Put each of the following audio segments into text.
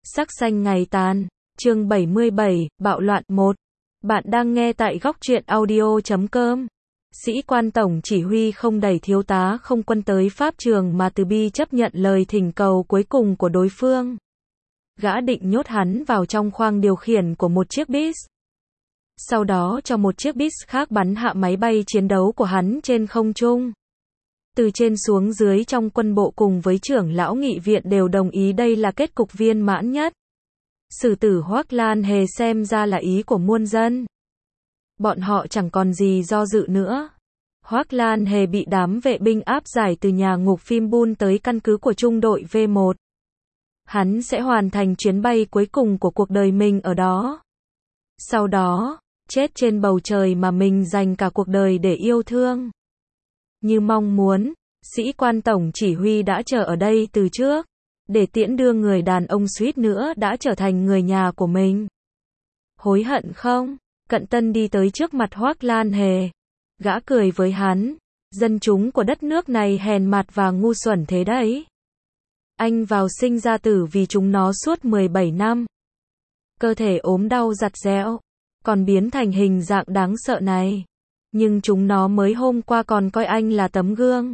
Sắc xanh ngày tàn, chương 77, bạo loạn 1. Bạn đang nghe tại góc truyện audio.com. Sĩ quan tổng chỉ huy không đẩy thiếu tá không quân tới pháp trường mà từ bi chấp nhận lời thỉnh cầu cuối cùng của đối phương. Gã định nhốt hắn vào trong khoang điều khiển của một chiếc bis. Sau đó cho một chiếc bis khác bắn hạ máy bay chiến đấu của hắn trên không trung. Từ trên xuống dưới trong quân bộ cùng với trưởng lão nghị viện đều đồng ý đây là kết cục viên mãn nhất. Xử tử Hoắc Lan Hề xem ra là ý của muôn dân. Bọn họ chẳng còn gì do dự nữa. Hoắc Lan Hề bị đám vệ binh áp giải từ nhà ngục phim Bun tới căn cứ của trung đội V1. Hắn sẽ hoàn thành chuyến bay cuối cùng của cuộc đời mình ở đó. Sau đó, chết trên bầu trời mà mình dành cả cuộc đời để yêu thương. Như mong muốn, sĩ quan tổng chỉ huy đã chờ ở đây từ trước, để tiễn đưa người đàn ông suýt nữa đã trở thành người nhà của mình. Hối hận không? Cận Tân đi tới trước mặt Hoắc Lan Hề. Gã cười với hắn, dân chúng của đất nước này hèn mặt và ngu xuẩn thế đấy. Anh vào sinh ra tử vì chúng nó suốt 17 năm. Cơ thể ốm đau giặt giẽo, còn biến thành hình dạng đáng sợ này. Nhưng chúng nó mới hôm qua còn coi anh là tấm gương,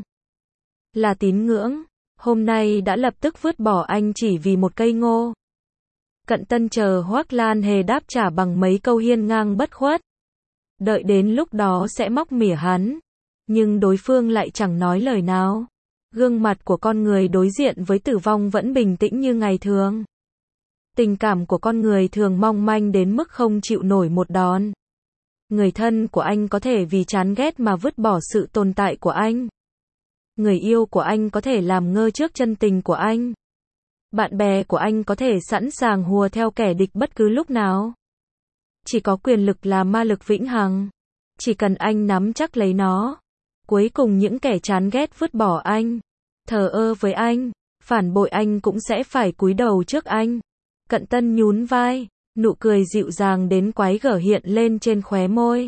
là tín ngưỡng, hôm nay đã lập tức vứt bỏ anh chỉ vì một cây ngô. Cận Tân chờ Hoắc Lan Hề đáp trả bằng mấy câu hiên ngang bất khuất. Đợi đến lúc đó sẽ móc mỉa hắn. Nhưng đối phương lại chẳng nói lời nào. Gương mặt của con người đối diện với tử vong vẫn bình tĩnh như ngày thường. Tình cảm của con người thường mong manh đến mức không chịu nổi một đòn. Người thân của anh có thể vì chán ghét mà vứt bỏ sự tồn tại của anh. Người yêu của anh có thể làm ngơ trước chân tình của anh. Bạn bè của anh có thể sẵn sàng hùa theo kẻ địch bất cứ lúc nào. Chỉ có quyền lực là ma lực vĩnh hằng. Chỉ cần anh nắm chắc lấy nó. Cuối cùng những kẻ chán ghét vứt bỏ anh, thờ ơ với anh, phản bội anh cũng sẽ phải cúi đầu trước anh. Cận Tân nhún vai, nụ cười dịu dàng đến quái gở hiện lên trên khóe môi.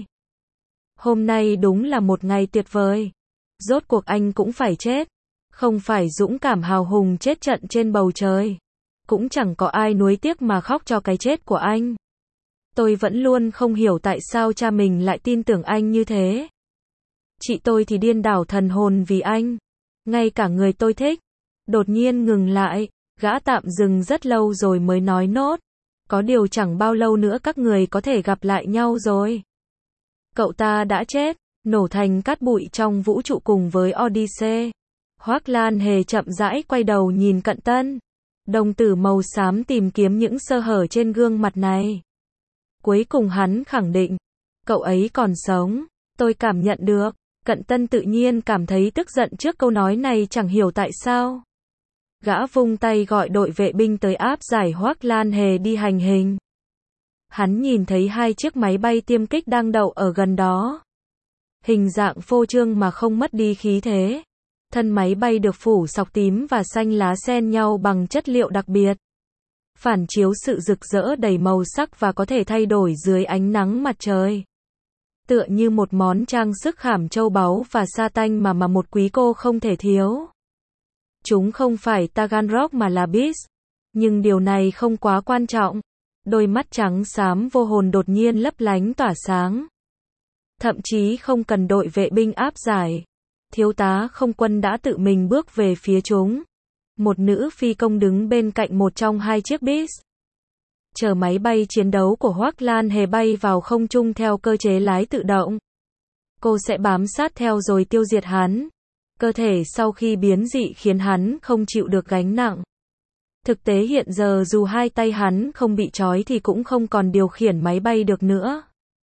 Hôm nay đúng là một ngày tuyệt vời. Rốt cuộc anh cũng phải chết. Không phải dũng cảm hào hùng chết trận trên bầu trời. Cũng chẳng có ai nuối tiếc mà khóc cho cái chết của anh. Tôi vẫn luôn không hiểu tại sao cha mình lại tin tưởng anh như thế. Chị tôi thì điên đảo thần hồn vì anh. Ngay cả người tôi thích. Đột nhiên ngừng lại, gã tạm dừng rất lâu rồi mới nói nốt. Có điều chẳng bao lâu nữa các người có thể gặp lại nhau rồi. Cậu ta đã chết, nổ thành cát bụi trong vũ trụ cùng với Odyssey. Hoắc Lan Hề chậm rãi quay đầu nhìn Cận Tân. Đồng tử màu xám tìm kiếm những sơ hở trên gương mặt này. Cuối cùng hắn khẳng định, cậu ấy còn sống, tôi cảm nhận được. Cận Tân tự nhiên cảm thấy tức giận trước câu nói này chẳng hiểu tại sao. Gã vung tay gọi đội vệ binh tới áp giải Hoắc Lan Hề đi hành hình. Hắn nhìn thấy hai chiếc máy bay tiêm kích đang đậu ở gần đó. Hình dạng phô trương mà không mất đi khí thế. Thân máy bay được phủ sọc tím và xanh lá xen nhau bằng chất liệu đặc biệt. Phản chiếu sự rực rỡ đầy màu sắc và có thể thay đổi dưới ánh nắng mặt trời. Tựa như một món trang sức khảm châu báu và sa tanh mà một quý cô không thể thiếu. Chúng không phải Taganrog mà là bis. Nhưng điều này không quá quan trọng. Đôi mắt trắng xám vô hồn đột nhiên lấp lánh tỏa sáng. Thậm chí không cần đội vệ binh áp giải. Thiếu tá không quân đã tự mình bước về phía chúng. Một nữ phi công đứng bên cạnh một trong hai chiếc bis. Chờ máy bay chiến đấu của Hoắc Lan Hề bay vào không trung theo cơ chế lái tự động. Cô sẽ bám sát theo rồi tiêu diệt hắn. Cơ thể sau khi biến dị khiến hắn không chịu được gánh nặng. Thực tế hiện giờ dù hai tay hắn không bị trói thì cũng không còn điều khiển máy bay được nữa.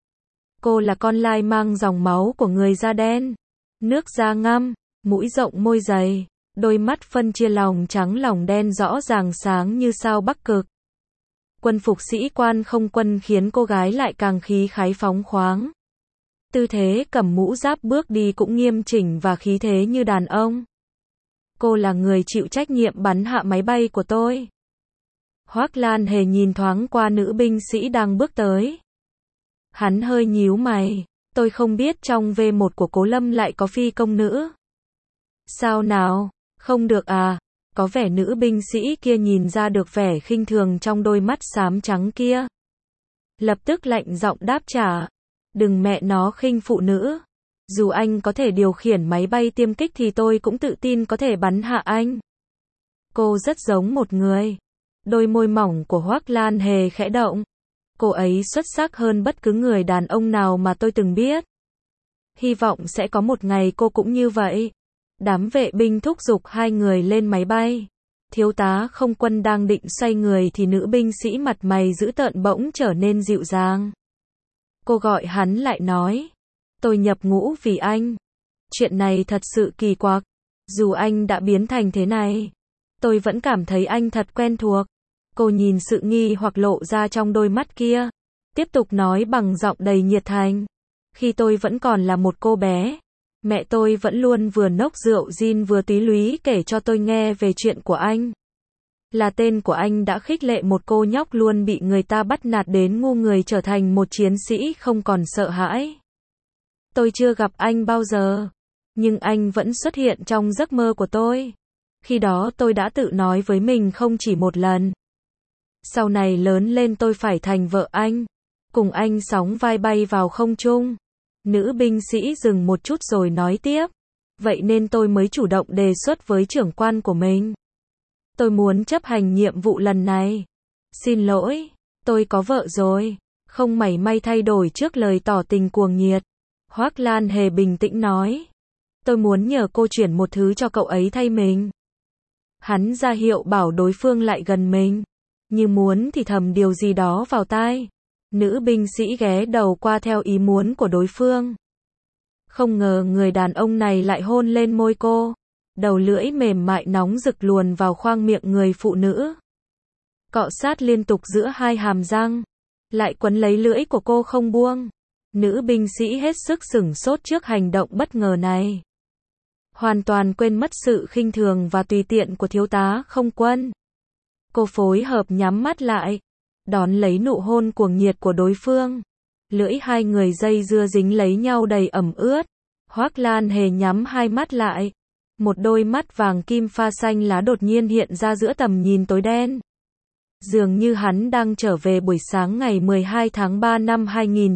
Cô là con lai mang dòng máu của người da đen. Nước da ngăm, mũi rộng môi dày, đôi mắt phân chia lòng trắng lòng đen rõ ràng sáng như sao Bắc Cực. Quân phục sĩ quan không quân khiến cô gái lại càng khí khái phóng khoáng. Tư thế cầm mũ giáp bước đi cũng nghiêm chỉnh và khí thế như đàn ông. Cô là người chịu trách nhiệm bắn hạ máy bay của tôi. Hoắc Lan Hề nhìn thoáng qua nữ binh sĩ đang bước tới. Hắn hơi nhíu mày. Tôi không biết trong V1 của Cố Lâm lại có phi công nữ. Sao nào? Không được à? Có vẻ nữ binh sĩ kia nhìn ra được vẻ khinh thường trong đôi mắt xám trắng kia. Lập tức lạnh giọng đáp trả. Đừng mẹ nó khinh phụ nữ. Dù anh có thể điều khiển máy bay tiêm kích thì tôi cũng tự tin có thể bắn hạ anh. Cô rất giống một người. Đôi môi mỏng của Hoắc Lan Hề khẽ động. Cô ấy xuất sắc hơn bất cứ người đàn ông nào mà tôi từng biết. Hy vọng sẽ có một ngày cô cũng như vậy. Đám vệ binh thúc giục hai người lên máy bay. Thiếu tá không quân đang định xoay người thì nữ binh sĩ mặt mày dữ tợn bỗng trở nên dịu dàng. Cô gọi hắn lại nói. Tôi nhập ngũ vì anh. Chuyện này thật sự kỳ quặc. Dù anh đã biến thành thế này, tôi vẫn cảm thấy anh thật quen thuộc. Cô nhìn sự nghi hoặc lộ ra trong đôi mắt kia. Tiếp tục nói bằng giọng đầy nhiệt thành. Khi tôi vẫn còn là một cô bé, mẹ tôi vẫn luôn vừa nốc rượu gin vừa tí lúy kể cho tôi nghe về chuyện của anh. Là tên của anh đã khích lệ một cô nhóc luôn bị người ta bắt nạt đến ngu người trở thành một chiến sĩ không còn sợ hãi. Tôi chưa gặp anh bao giờ, nhưng anh vẫn xuất hiện trong giấc mơ của tôi. Khi đó tôi đã tự nói với mình không chỉ một lần. Sau này lớn lên tôi phải thành vợ anh, cùng anh sóng vai bay vào không trung. Nữ binh sĩ dừng một chút rồi nói tiếp. Vậy nên tôi mới chủ động đề xuất với trưởng quan của mình. Tôi muốn chấp hành nhiệm vụ lần này. Xin lỗi, tôi có vợ rồi. Không mảy may thay đổi trước lời tỏ tình cuồng nhiệt. Hoắc Lan Hề bình tĩnh nói. Tôi muốn nhờ cô chuyển một thứ cho cậu ấy thay mình. Hắn ra hiệu bảo đối phương lại gần mình. Như muốn thì thầm điều gì đó vào tai. Nữ binh sĩ ghé đầu qua theo ý muốn của đối phương. Không ngờ người đàn ông này lại hôn lên môi cô. Đầu lưỡi mềm mại nóng rực luồn vào khoang miệng người phụ nữ. Cọ sát liên tục giữa hai hàm răng. Lại quấn lấy lưỡi của cô không buông. Nữ binh sĩ hết sức sửng sốt trước hành động bất ngờ này. Hoàn toàn quên mất sự khinh thường và tùy tiện của thiếu tá không quân. Cô phối hợp nhắm mắt lại, đón lấy nụ hôn cuồng nhiệt của đối phương. Lưỡi hai người dây dưa dính lấy nhau đầy ẩm ướt. Hoắc Lan Hề nhắm hai mắt lại. Một đôi mắt vàng kim pha xanh lá đột nhiên hiện ra giữa tầm nhìn tối đen. Dường như hắn đang trở về buổi sáng ngày 12 tháng 3 năm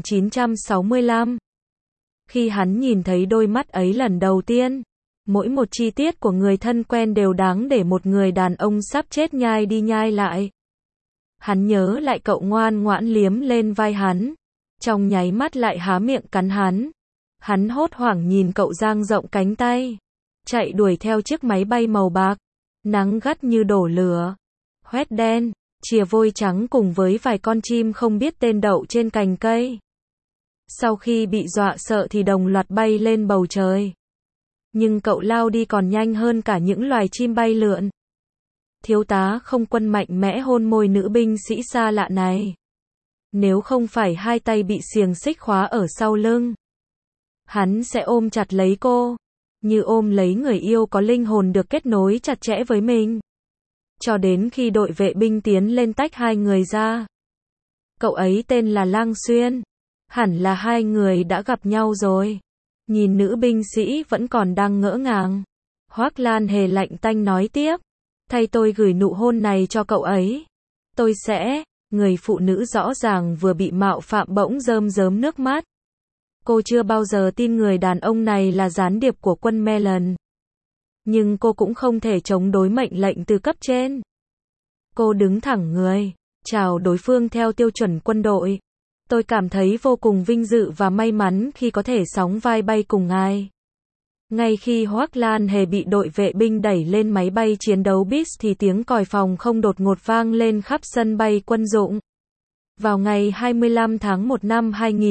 1965. Khi hắn nhìn thấy đôi mắt ấy lần đầu tiên, mỗi một chi tiết của người thân quen đều đáng để một người đàn ông sắp chết nhai đi nhai lại. Hắn nhớ lại cậu ngoan ngoãn liếm lên vai hắn, trong nháy mắt lại há miệng cắn hắn. Hắn hốt hoảng nhìn cậu dang rộng cánh tay, chạy đuổi theo chiếc máy bay màu bạc, nắng gắt như đổ lửa, hoét đen, chìa vôi trắng cùng với vài con chim không biết tên đậu trên cành cây. Sau khi bị dọa sợ thì đồng loạt bay lên bầu trời. Nhưng cậu lao đi còn nhanh hơn cả những loài chim bay lượn. Thiếu tá không quân mạnh mẽ hôn môi nữ binh sĩ xa lạ này. Nếu không phải hai tay bị xiềng xích khóa ở sau lưng, hắn sẽ ôm chặt lấy cô, như ôm lấy người yêu có linh hồn được kết nối chặt chẽ với mình. Cho đến khi đội vệ binh tiến lên tách hai người ra. Cậu ấy tên là Lang Xuyên. Hẳn là hai người đã gặp nhau rồi. Nhìn nữ binh sĩ vẫn còn đang ngỡ ngàng. Hoắc Lan Hề lạnh tanh nói tiếp. Thay tôi gửi nụ hôn này cho cậu ấy. Tôi sẽ... Người phụ nữ rõ ràng vừa bị mạo phạm bỗng rơm rớm nước mắt. Cô chưa bao giờ tin người đàn ông này là gián điệp của quân Mellon. Nhưng cô cũng không thể chống đối mệnh lệnh từ cấp trên. Cô đứng thẳng người, chào đối phương theo tiêu chuẩn quân đội. Tôi cảm thấy vô cùng vinh dự và may mắn khi có thể sóng vai bay cùng ngài. Ngay khi Hoắc Lan Hề bị đội vệ binh đẩy lên máy bay chiến đấu Beast thì tiếng còi phòng không đột ngột vang lên khắp sân bay quân dụng. Vào ngày 25 tháng 1 năm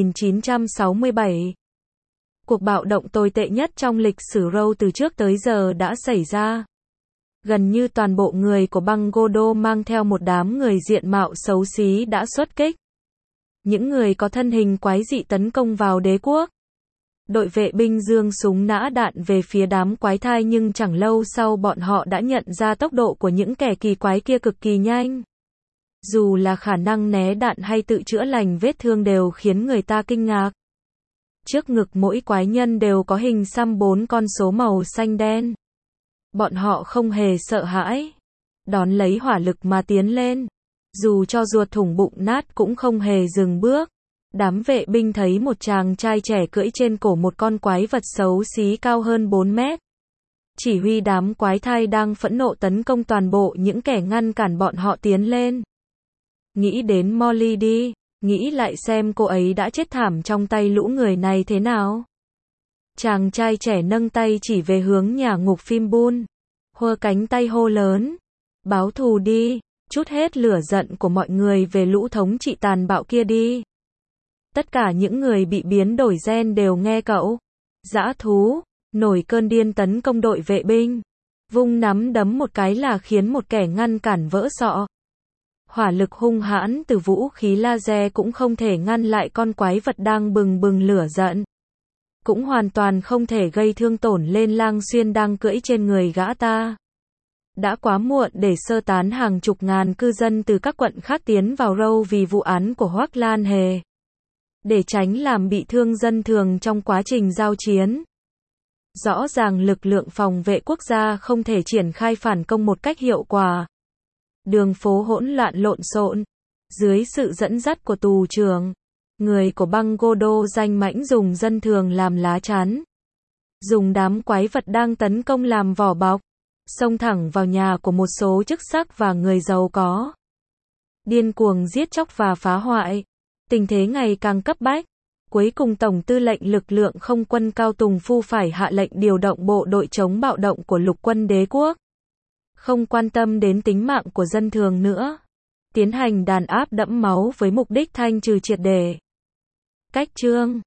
1967, cuộc bạo động tồi tệ nhất trong lịch sử Roe từ trước tới giờ đã xảy ra. Gần như toàn bộ người của băng Godo mang theo một đám người diện mạo xấu xí đã xuất kích. Những người có thân hình quái dị tấn công vào đế quốc. Đội vệ binh giương súng nã đạn về phía đám quái thai nhưng chẳng lâu sau bọn họ đã nhận ra tốc độ của những kẻ kỳ quái kia cực kỳ nhanh. Dù là khả năng né đạn hay tự chữa lành vết thương đều khiến người ta kinh ngạc. Trước ngực mỗi quái nhân đều có hình xăm 4 con số màu xanh đen. Bọn họ không hề sợ hãi, đón lấy hỏa lực mà tiến lên. Dù cho ruột thủng bụng nát cũng không hề dừng bước. Đám vệ binh thấy một chàng trai trẻ cưỡi trên cổ một con quái vật xấu xí cao hơn 4 mét. Chỉ huy đám quái thai đang phẫn nộ tấn công toàn bộ những kẻ ngăn cản bọn họ tiến lên. Nghĩ đến Molly đi, nghĩ lại xem cô ấy đã chết thảm trong tay lũ người này thế nào. Chàng trai trẻ nâng tay chỉ về hướng nhà ngục phim Bull, hơ cánh tay hô lớn. Báo thù đi, trút hết lửa giận của mọi người về lũ thống trị tàn bạo kia đi. Tất cả những người bị biến đổi gen đều nghe cậu. Dã thú, nổi cơn điên tấn công đội vệ binh. Vung nắm đấm một cái là khiến một kẻ ngăn cản vỡ sọ. Hỏa lực hung hãn từ vũ khí laser cũng không thể ngăn lại con quái vật đang bừng bừng lửa giận. Cũng hoàn toàn không thể gây thương tổn lên Lang Xuyên đang cưỡi trên người gã ta. Đã quá muộn để sơ tán hàng chục ngàn cư dân từ các quận khác tiến vào Râu vì vụ án của Hoắc Lan Hề. Để tránh làm bị thương dân thường trong quá trình giao chiến. Rõ ràng lực lượng phòng vệ quốc gia không thể triển khai phản công một cách hiệu quả. Đường phố hỗn loạn lộn xộn. Dưới sự dẫn dắt của tù trưởng, người của băng Godo danh mãnh dùng dân thường làm lá chắn. Dùng đám quái vật đang tấn công làm vỏ bọc. Xông thẳng vào nhà của một số chức sắc và người giàu có. Điên cuồng giết chóc và phá hoại. Tình thế ngày càng cấp bách. Cuối cùng Tổng tư lệnh lực lượng không quân Cao Tùng Phu phải hạ lệnh điều động bộ đội chống bạo động của lục quân đế quốc. Không quan tâm đến tính mạng của dân thường nữa. Tiến hành đàn áp đẫm máu với mục đích thanh trừ triệt để. Cách chương